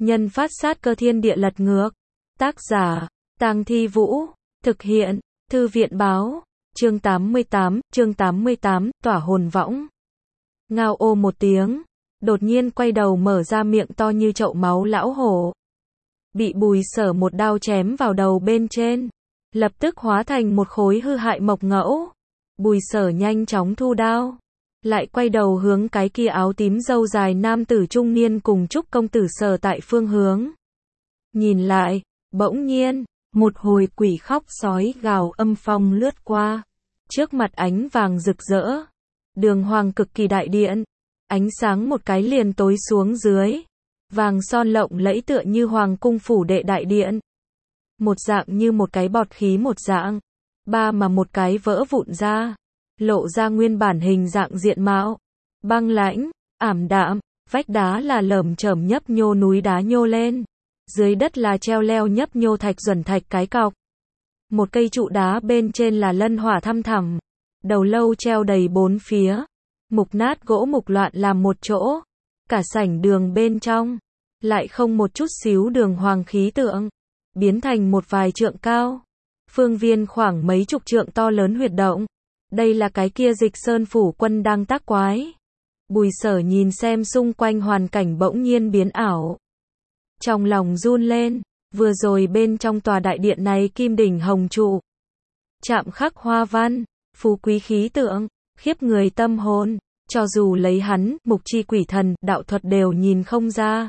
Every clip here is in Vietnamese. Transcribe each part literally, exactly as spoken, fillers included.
Nhân phát sát cơ thiên địa lật ngược. Tác giả, Tang Thi Vũ. Thực hiện, Thư viện báo. Chương tám mươi tám, chương tám mươi tám, tỏa hồn võng. Ngao ô một tiếng, đột nhiên quay đầu mở ra miệng to như chậu máu lão hổ. Bị Bùi Sở một đao chém vào đầu bên trên, lập tức hóa thành một khối hư hại mộc ngẫu. Bùi Sở nhanh chóng thu đao, lại quay đầu hướng cái kia áo tím râu dài nam tử trung niên cùng Trúc công tử Sở tại phương hướng. Nhìn lại, bỗng nhiên, một hồi quỷ khóc sói gào âm phong lướt qua. Trước mặt ánh vàng rực rỡ, đường hoàng cực kỳ đại điện, ánh sáng một cái liền tối xuống dưới. Vàng son lộng lẫy tựa như hoàng cung phủ đệ đại điện. Một dạng như một cái bọt khí một dạng. Ba mà một cái vỡ vụn ra, lộ ra nguyên bản hình dạng diện mạo. Băng lãnh, ảm đạm, vách đá là lởm chởm nhấp nhô núi đá nhô lên. Dưới đất là treo leo nhấp nhô thạch duẩn thạch cái cọc. Một cây trụ đá bên trên là lân hỏa thăm thẳm. Đầu lâu treo đầy bốn phía. Mục nát gỗ mục loạn làm một chỗ. Cả sảnh đường bên trong, lại không một chút xíu đường hoàng khí tượng. Biến thành một vài trượng cao. Phương viên khoảng mấy chục trượng to lớn huyệt động. Đây là cái kia Dịch Sơn phủ quân đang tác quái. Bùi Sở nhìn xem xung quanh hoàn cảnh bỗng nhiên biến ảo. Trong lòng run lên, vừa rồi bên trong tòa đại điện này kim đỉnh hồng trụ. Chạm khắc hoa văn, phú quý khí tượng, khiếp người tâm hồn, cho dù lấy hắn, mục chi quỷ thần, đạo thuật đều nhìn không ra.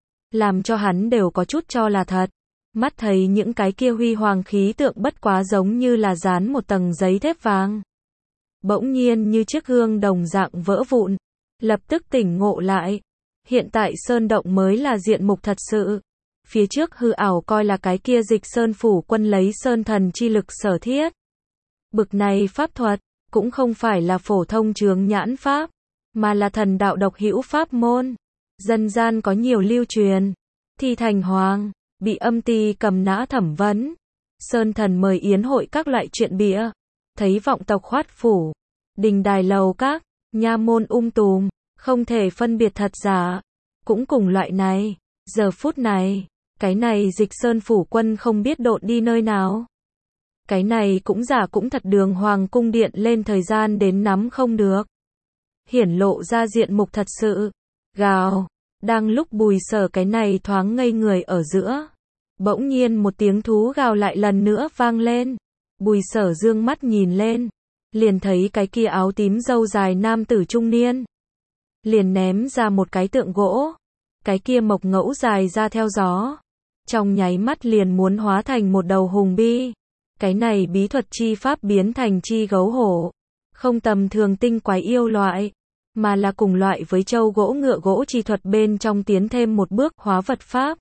Làm cho hắn đều có chút cho là thật. Mắt thấy những cái kia huy hoàng khí tượng bất quá giống như là dán một tầng giấy thép vàng. Bỗng nhiên như chiếc gương đồng dạng vỡ vụn, lập tức tỉnh ngộ lại. Hiện tại sơn động mới là diện mục thật sự. Phía trước hư ảo coi là cái kia Dịch Sơn phủ quân lấy sơn thần chi lực sở thiết. Bực này pháp thuật, cũng không phải là phổ thông chướng nhãn pháp, mà là thần đạo độc hữu pháp môn. Dân gian có nhiều lưu truyền. Thi thành hoàng, bị âm ty cầm nã thẩm vấn. Sơn thần mời yến hội các loại chuyện bịa. Thấy vọng tộc khoát phủ, đình đài lầu các, nha môn um tùm, không thể phân biệt thật giả. Cũng cùng loại này, giờ phút này, cái này Dịch Sơn phủ quân không biết độn đi nơi nào. Cái này cũng giả cũng thật, đường hoàng cung điện lên thời gian đến nắm không được. Hiển lộ ra diện mục thật sự. Gào, đang lúc Bùi Sở cái này thoáng ngây người ở giữa. Bỗng nhiên một tiếng thú gào lại lần nữa vang lên. Bùi Sở dương mắt nhìn lên, liền thấy cái kia áo tím râu dài nam tử trung niên. Liền ném ra một cái tượng gỗ. Cái kia mộc ngẫu dài ra theo gió. Trong nháy mắt liền muốn hóa thành một đầu hùng bi. Cái này bí thuật chi pháp biến thành chi gấu hổ. Không tầm thường tinh quái yêu loại, mà là cùng loại với châu gỗ ngựa gỗ chi thuật bên trong tiến thêm một bước hóa vật pháp.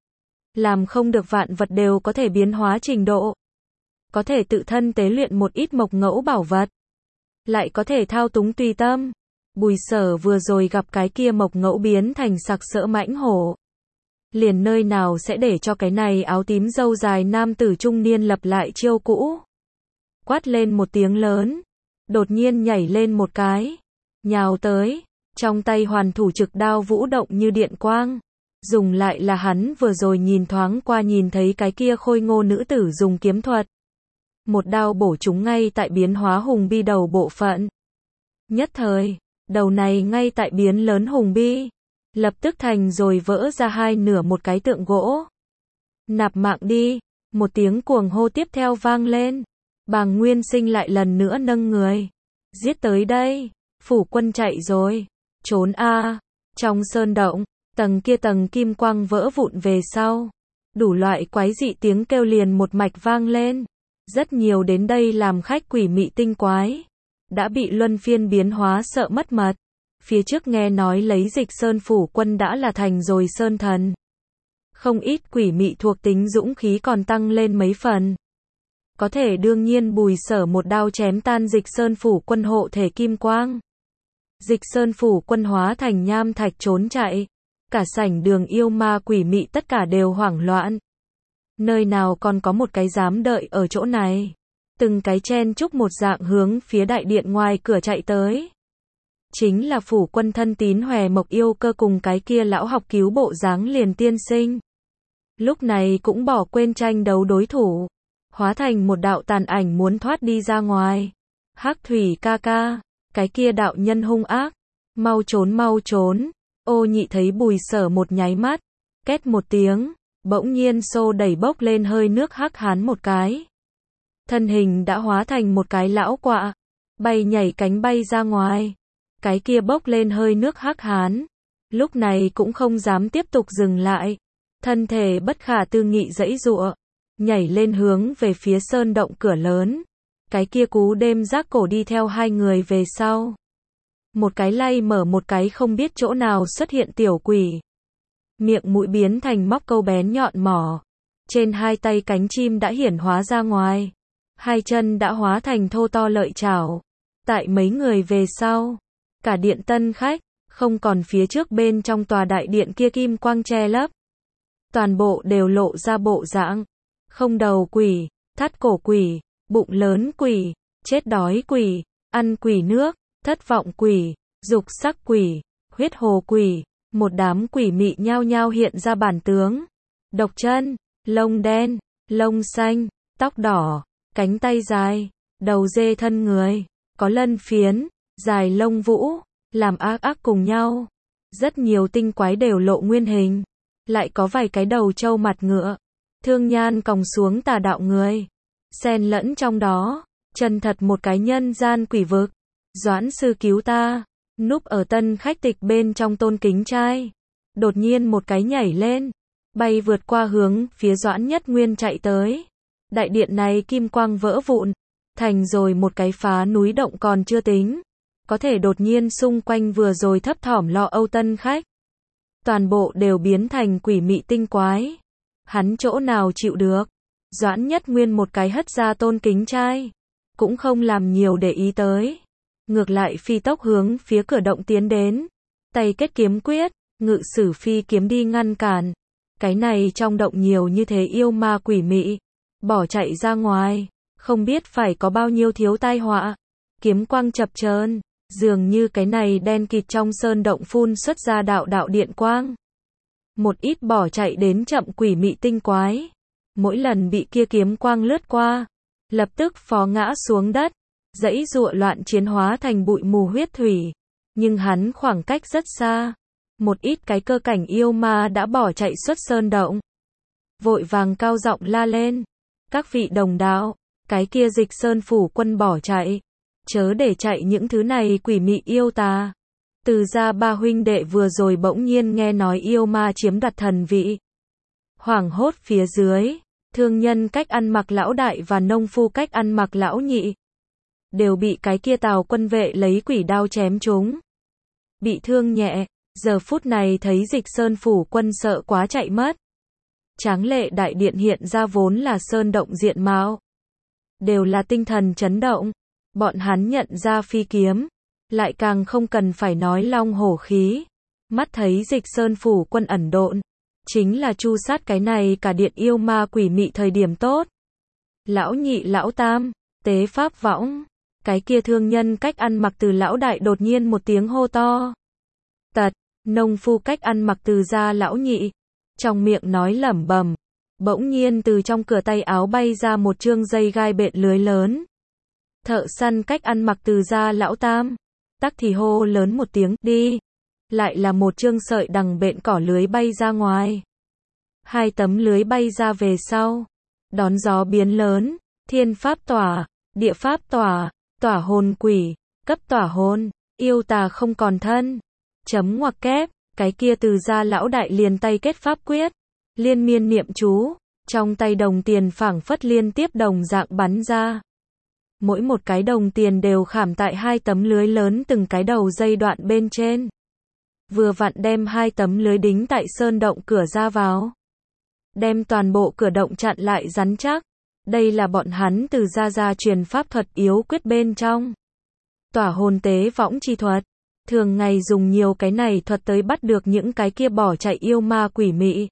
Làm không được vạn vật đều có thể biến hóa trình độ. Có thể tự thân tế luyện một ít mộc ngẫu bảo vật. Lại có thể thao túng tùy tâm. Bùi Sở vừa rồi gặp cái kia mộc ngẫu biến thành sặc sỡ mãnh hổ. Liền nơi nào sẽ để cho cái này áo tím râu dài nam tử trung niên lập lại chiêu cũ. Quát lên một tiếng lớn. Đột nhiên nhảy lên một cái. Nhào tới. Trong tay hoàn thủ trực đao vũ động như điện quang. Dùng lại là hắn vừa rồi nhìn thoáng qua nhìn thấy cái kia khôi ngô nữ tử dùng kiếm thuật. Một đao bổ trúng ngay tại biến hóa hùng bi đầu bộ phận. Nhất thời, đầu này ngay tại biến lớn hùng bi. Lập tức thành rồi vỡ ra hai nửa một cái tượng gỗ. Nạp mạng đi, một tiếng cuồng hô tiếp theo vang lên. Bàng Nguyên Sinh lại lần nữa nâng người. Giết tới đây, phủ quân chạy rồi, trốn a. Trong sơn động, tầng kia tầng kim quang vỡ vụn về sau. Đủ loại quái dị tiếng kêu liền một mạch vang lên. Rất nhiều đến đây làm khách quỷ mị tinh quái. Đã bị luân phiên biến hóa sợ mất mật. Phía trước nghe nói lấy Dịch Sơn phủ quân đã là thành rồi sơn thần. Không ít quỷ mị thuộc tính dũng khí còn tăng lên mấy phần. Có thể đương nhiên Bùi Sở một đao chém tan Dịch Sơn phủ quân hộ thể kim quang. Dịch Sơn phủ quân hóa thành nham thạch trốn chạy. Cả sảnh đường yêu ma quỷ mị tất cả đều hoảng loạn. Nơi nào còn có một cái dám đợi ở chỗ này. Từng cái chen chúc một dạng hướng phía đại điện ngoài cửa chạy tới. chính là phủ quân thân tín Hòe Mộc Yêu Cơ cùng cái kia lão học cứu bộ dáng liền tiên sinh. Lúc này cũng bỏ quên tranh đấu đối thủ, hóa thành một đạo tàn ảnh muốn thoát đi ra ngoài. Hắc Thủy ca ca, cái kia đạo nhân hung ác, mau trốn mau trốn. Ô Nhị thấy Bùi Sở một nháy mắt, két một tiếng, bỗng nhiên xô đẩy bốc lên hơi nước hắc hán một cái. Thân hình đã hóa thành một cái lão quạ, bay nhảy cánh bay ra ngoài. Cái kia bốc lên hơi nước hắc hán, lúc này cũng không dám tiếp tục dừng lại. Thân thể bất khả tư nghị giãy giụa, nhảy lên hướng về phía sơn động cửa lớn. Cái kia cú đêm giác cổ đi theo hai người về sau. Một cái lay mở một cái không biết chỗ nào xuất hiện tiểu quỷ. Miệng mũi biến thành móc câu bén nhọn mỏ. Trên hai tay cánh chim đã hiển hóa ra ngoài. Hai chân đã hóa thành thô to lợi chảo. Tại mấy người về sau, cả điện tân khách, không còn phía trước bên trong tòa đại điện kia kim quang che lấp. Toàn bộ đều lộ ra bộ dạng. Không đầu quỷ, thắt cổ quỷ, bụng lớn quỷ, chết đói quỷ, ăn quỷ nước, thất vọng quỷ, dục sắc quỷ, huyết hồ quỷ, một đám quỷ mị nhao nhao hiện ra bản tướng. Độc chân, lông đen, lông xanh, tóc đỏ, cánh tay dài, đầu dê thân người, có lân phiến, dài lông vũ, làm ác ác cùng nhau. Rất nhiều tinh quái đều lộ nguyên hình, lại có vài cái đầu trâu mặt ngựa, thương nhan còng xuống tà đạo người, xen lẫn trong đó, chân thật một cái nhân gian quỷ vực. Doãn sư cứu ta, núp ở tân khách tịch bên trong tôn kính trai. Đột nhiên một cái nhảy lên, bay vượt qua hướng phía Doãn Nhất Nguyên chạy tới. Đại điện này kim quang vỡ vụn, thành rồi một cái phá núi động còn chưa tính. Có thể đột nhiên xung quanh vừa rồi thấp thỏm lo âu tân khách. Toàn bộ đều biến thành quỷ mị tinh quái. Hắn chỗ nào chịu được. Doãn Nhất Nguyên một cái hất ra tôn kính trai. Cũng không làm nhiều để ý tới. Ngược lại phi tốc hướng phía cửa động tiến đến. Tay kết kiếm quyết, ngự sử phi kiếm đi ngăn cản. Cái này trong động nhiều như thế yêu ma quỷ mị. Bỏ chạy ra ngoài. Không biết phải có bao nhiêu thiếu tai họa. Kiếm quang chập chờn, dường như cái này đen kịt trong sơn động phun xuất ra đạo đạo điện quang. Một ít bỏ chạy đến chậm quỷ mị tinh quái. Mỗi lần bị kia kiếm quang lướt qua, lập tức phó ngã xuống đất, giãy giụa loạn chiến hóa thành bụi mù huyết thủy. Nhưng hắn khoảng cách rất xa. Một ít cái cơ cảnh yêu ma đã bỏ chạy xuất sơn động. Vội vàng cao giọng la lên. Các vị đồng đạo, cái kia Dịch Sơn phủ quân bỏ chạy. Chớ để chạy những thứ này quỷ mị yêu tà. Từ gia ba huynh đệ vừa rồi bỗng nhiên nghe nói yêu ma chiếm đoạt thần vị. Hoảng hốt phía dưới, thương nhân cách ăn mặc lão đại và nông phu cách ăn mặc lão nhị. Đều bị cái kia Tào quân vệ lấy quỷ đao chém trúng. Bị thương nhẹ, giờ phút này thấy Dịch Sơn phủ quân sợ quá chạy mất. Tráng lệ đại điện hiện ra vốn là sơn động diện mạo. Đều là tinh thần chấn động. Bọn hắn nhận ra phi kiếm. Lại càng không cần phải nói long hổ khí. Mắt thấy Dịch Sơn phủ quân ẩn độn. Chính là chu sát cái này cả điện yêu ma quỷ mị thời điểm tốt. Lão nhị lão tam, tế pháp võng. Cái kia thương nhân cách ăn mặc từ lão đại đột nhiên một tiếng hô to. Tật, nông phu cách ăn mặc từ gia lão nhị. Trong miệng nói lẩm bẩm. Bỗng nhiên từ trong cửa tay áo bay ra một chương dây gai bện lưới lớn. Thợ săn cách ăn mặc từ gia lão tam. Tắc thì hô lớn một tiếng, đi. Lại là một chương sợi đằng bện cỏ lưới bay ra ngoài. Hai tấm lưới bay ra về sau. Đón gió biến lớn, thiên pháp tỏa, địa pháp tỏa, tỏa hồn quỷ, cấp tỏa hồn, yêu tà không còn thân. Chấm ngoặc kép, cái kia từ gia lão đại liền tay kết pháp quyết. Liên miên niệm chú, trong tay đồng tiền phảng phất liên tiếp đồng dạng bắn ra. Mỗi một cái đồng tiền đều khảm tại hai tấm lưới lớn từng cái đầu dây đoạn bên trên. Vừa vặn đem hai tấm lưới đính tại sơn động cửa ra vào. Đem toàn bộ cửa động chặn lại rắn chắc. Đây là bọn hắn từ gia gia truyền pháp thuật yếu quyết bên trong. Tỏa hồn tế võng chi thuật. Thường ngày dùng nhiều cái này thuật tới bắt được những cái kia bỏ chạy yêu ma quỷ mị.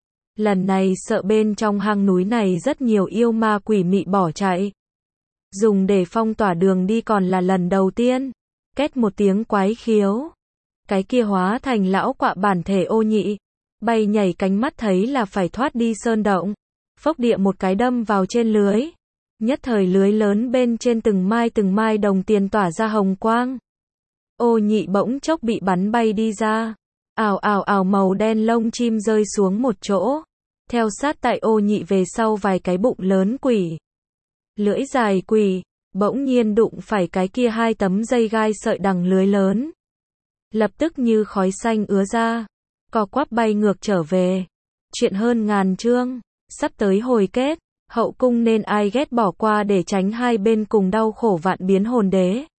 Lần này sợ bên trong hang núi này rất nhiều yêu ma quỷ mị bỏ chạy. Dùng để phong tỏa đường đi còn là lần đầu tiên. Két một tiếng quái khiếu. Cái kia hóa thành lão quạ bản thể Ô Nhị. Bay nhảy cánh mắt thấy là phải thoát đi sơn động. Phốc địa một cái đâm vào trên lưới. Nhất thời lưới lớn bên trên từng mai từng mai đồng tiền tỏa ra hồng quang. Ô Nhị bỗng chốc bị bắn bay đi ra. Ào ào ào màu đen lông chim rơi xuống một chỗ. Theo sát tại Ô Nhị về sau vài cái bụng lớn quỷ. Lưỡi dài quỷ, bỗng nhiên đụng phải cái kia hai tấm dây gai sợi đằng lưới lớn. Lập tức như khói xanh ứa ra. Co quắp bay ngược trở về. Chuyện hơn ngàn chương. Sắp tới hồi kết. Hậu cung nên ai ghét bỏ qua để tránh hai bên cùng đau khổ vạn biến hồn đế.